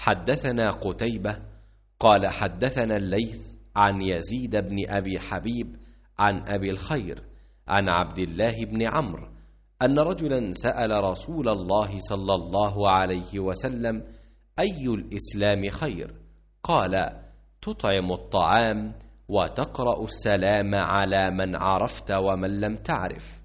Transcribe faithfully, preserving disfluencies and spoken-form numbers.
حدثنا قتيبة قال حدثنا الليث عن يزيد بن أبي حبيب عن أبي الخير عن عبد الله بن عمرو أن رجلا سأل رسول الله صلى الله عليه وسلم: أي الإسلام خير؟ قال: تطعم الطعام وتقرأ السلام على من عرفت ومن لم تعرف.